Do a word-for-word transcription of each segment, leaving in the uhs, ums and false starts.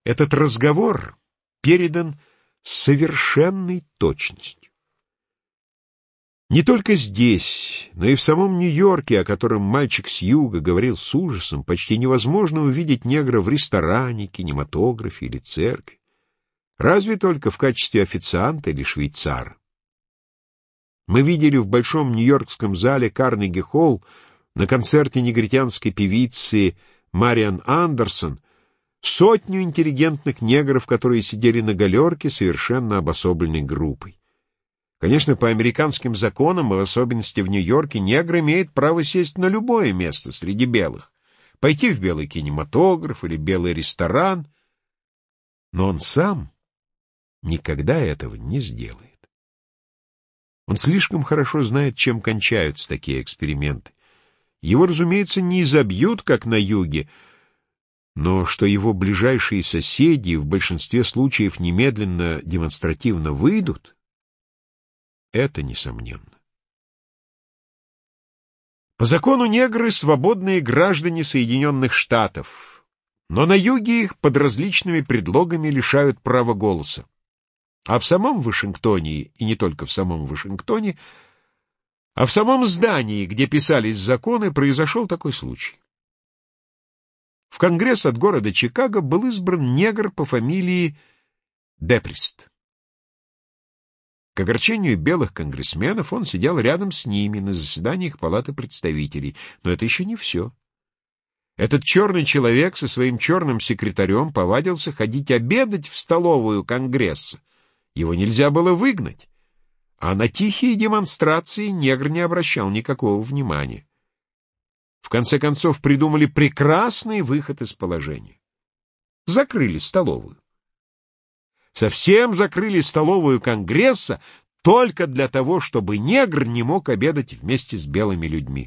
Этот разговор передан с совершенной точностью. Не только здесь, но и в самом Нью-Йорке, о котором мальчик с юга говорил с ужасом, почти невозможно увидеть негра в ресторане, кинематографе или церкви. Разве только в качестве официанта или швейцара. Мы видели в большом нью-йоркском зале Карнеги-холл на концерте негритянской певицы Мариан Андерсон сотню интеллигентных негров, которые сидели на галерке совершенно обособленной группой. Конечно, по американским законам, и в особенности в Нью-Йорке, негр имеет право сесть на любое место среди белых, пойти в белый кинематограф или белый ресторан, но он сам никогда этого не сделает. Он слишком хорошо знает, чем кончаются такие эксперименты. Его, разумеется, не изобьют, как на юге, но что его ближайшие соседи в большинстве случаев немедленно демонстративно выйдут, это несомненно. По закону негры — свободные граждане Соединенных Штатов, но на юге их под различными предлогами лишают права голоса. А в самом Вашингтоне, и не только в самом Вашингтоне, а в самом здании, где писались законы, произошел такой случай. В Конгресс от города Чикаго был избран негр по фамилии Деприст. К огорчению белых конгрессменов он сидел рядом с ними на заседаниях Палаты представителей, но это еще не все. Этот черный человек со своим черным секретарем повадился ходить обедать в столовую Конгресса. Его нельзя было выгнать, а на тихие демонстрации негр не обращал никакого внимания. В конце концов придумали прекрасный выход из положения. Закрыли столовую. Совсем закрыли столовую Конгресса только для того, чтобы негр не мог обедать вместе с белыми людьми.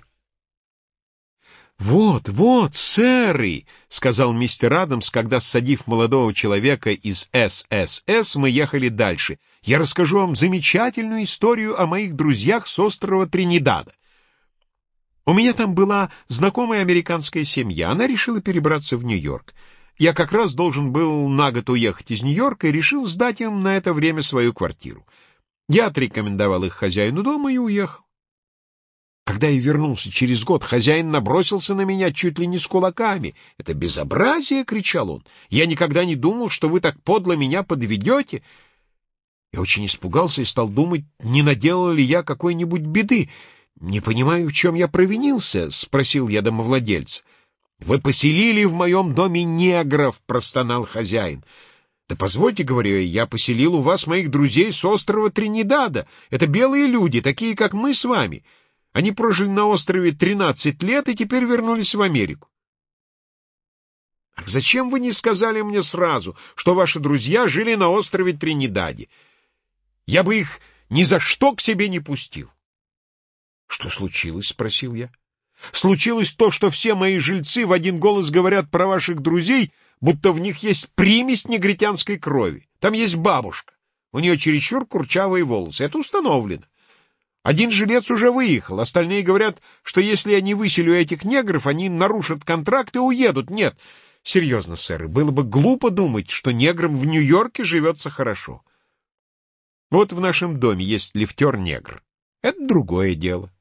«Вот, вот, сэры», — сказал мистер Адамс, когда, ссадив молодого человека из эс эс эс, мы ехали дальше. «Я расскажу вам замечательную историю о моих друзьях с острова Тринидада. У меня там была знакомая американская семья. Она решила перебраться в Нью-Йорк. Я как раз должен был на год уехать из Нью-Йорка и решил сдать им на это время свою квартиру. Я отрекомендовал их хозяину дома и уехал. Когда я вернулся через год, хозяин набросился на меня чуть ли не с кулаками. «Это безобразие!» — кричал он. «Я никогда не думал, что вы так подло меня подведете». Я очень испугался и стал думать, не наделал ли я какой-нибудь беды. «Не понимаю, в чем я провинился?» — спросил я домовладельца. «Вы поселили в моем доме негров!» — простонал хозяин. «Да позвольте, — говорю я, — я поселил у вас моих друзей с острова Тринидада. Это белые люди, такие, как мы с вами. Они прожили на острове тринадцать лет и теперь вернулись в Америку». «Ах, зачем вы не сказали мне сразу, что ваши друзья жили на острове Тринидаде? Я бы их ни за что к себе не пустил». «Что случилось?» — спросил я. «Случилось то, что все мои жильцы в один голос говорят про ваших друзей, будто в них есть примесь негритянской крови. Там есть бабушка. У нее чересчур курчавые волосы. Это установлено. Один жилец уже выехал. Остальные говорят, что если я не выселю этих негров, они нарушат контракт и уедут. Нет, серьезно, сэр, было бы глупо думать, что неграм в Нью-Йорке живется хорошо. Вот в нашем доме есть лифтер-негр. Это другое дело.